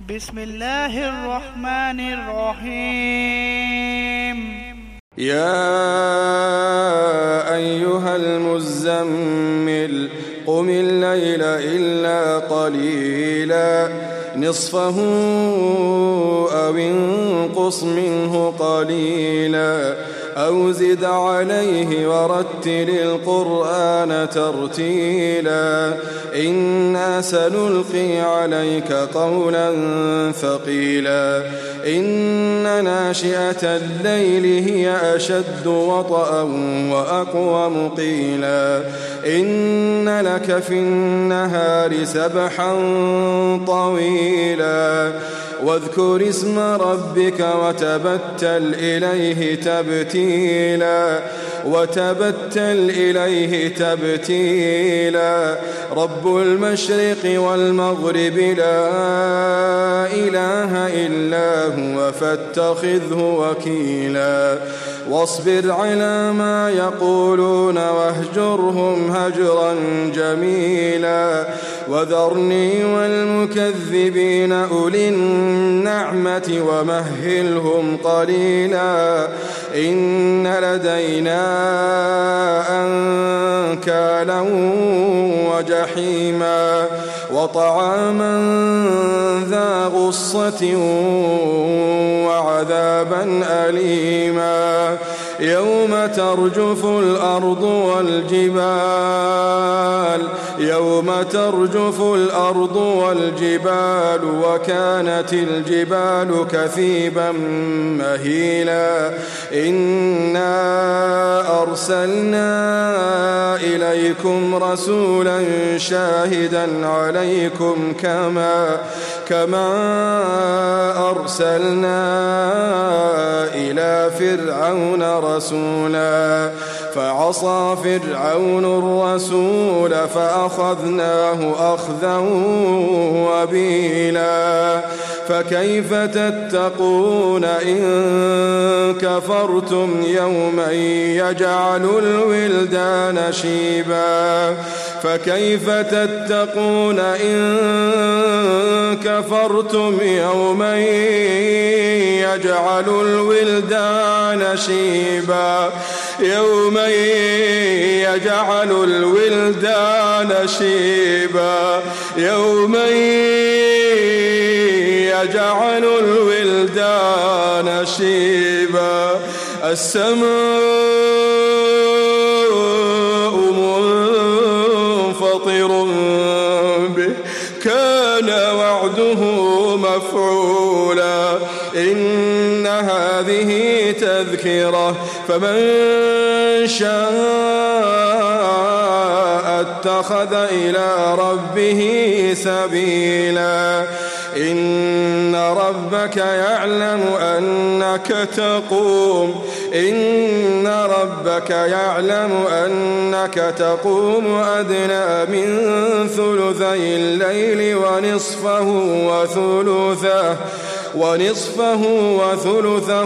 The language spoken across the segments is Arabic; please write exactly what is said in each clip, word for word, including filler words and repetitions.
بسم الله الرحمن الرحيم. يا أيها المزمل قم الليل إلا قليلا نصفه أو انقص منه قليلا أو زد عليه ورتل القرآن ترتيلا إنا سنلقي عليك قولا ثقيلا إن ناشئة الليل هي أشد وطئا وأقوم قيلا إن لك في النهار سبحا طويلا واذكر اسم ربك وتبتل إليه تبتيلا وتبتل إليه تبتيلا رب المشرق والمغرب لا إله إلا هو فاتخذه وكيلا واصبر على ما يقولون واهجرهم هجرا جميلا وذرني والمكذبين أولي النعمة ومهلهم قليلا إن لدينا أنكالا وجحيما وطعاما ذا غصة وعذابا أليما يوم ترجف الأرض والجبال يوم ترجف الأرض والجبال وكانت الجبال كثيبا مهيلا إنا أرسلنا إليكم رسولا شاهدا عليكم كما كما أرسلنا إلى فرعون رسولا فعصى فرعون الرسول فأخذناه أخذا وبيلا فكيف تتقون إن كفرتم يوما يجعل الولدان شيبا فكيف تتقون إن كفرتم يوما يجعل الولدان شيبا يوما يجعل الولدان شيبا يوما يجعل الولدان شيبا السماء منفطر به كان وعده مفعولا إن هذه تذكرة فمن شاء اتخذ إلى ربه سبيلا إن ربك يعلم أنك تقوم إن ربك يعلم أنك تقوم أدنى من ثلثي الليل ونصفه وثلثه ونصفه وثلثه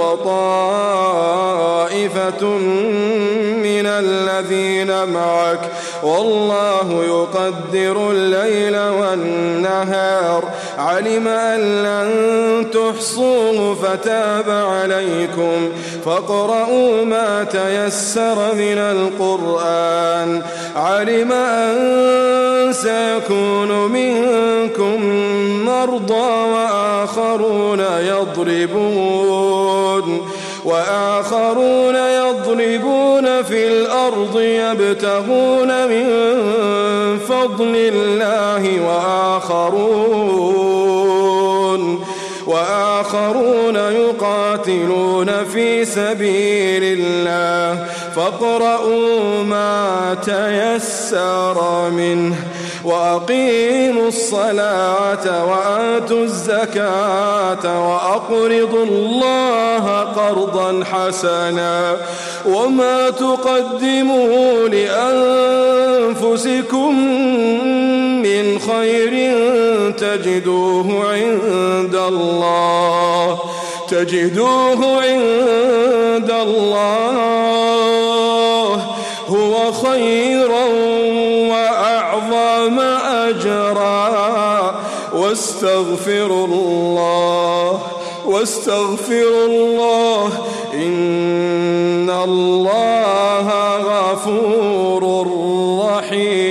وطائفة من الذين معك والله يقدر الليل والنهار علم أن لن تحصوه فتاب عليكم فاقرؤوا ما تيسر من القرآن علم أن سيكون منكم مرضى وآخرون يضربون وآخرون يضربون في الأرض يبتغون من فضل الله وآخرون وآخرون يقاتلون في سبيل الله فاقرؤوا ما تيسر منه وأقيموا الصلاة وآتوا الزكاة وأقرضوا الله قرضا حسنا وما تقدموا لأنفسكم من خير تجدوه عند الله تجدوه عند الله هو خيرا وأعظم أجرا واستغفروا الله واستغفروا الله إن الله غفور رحيم.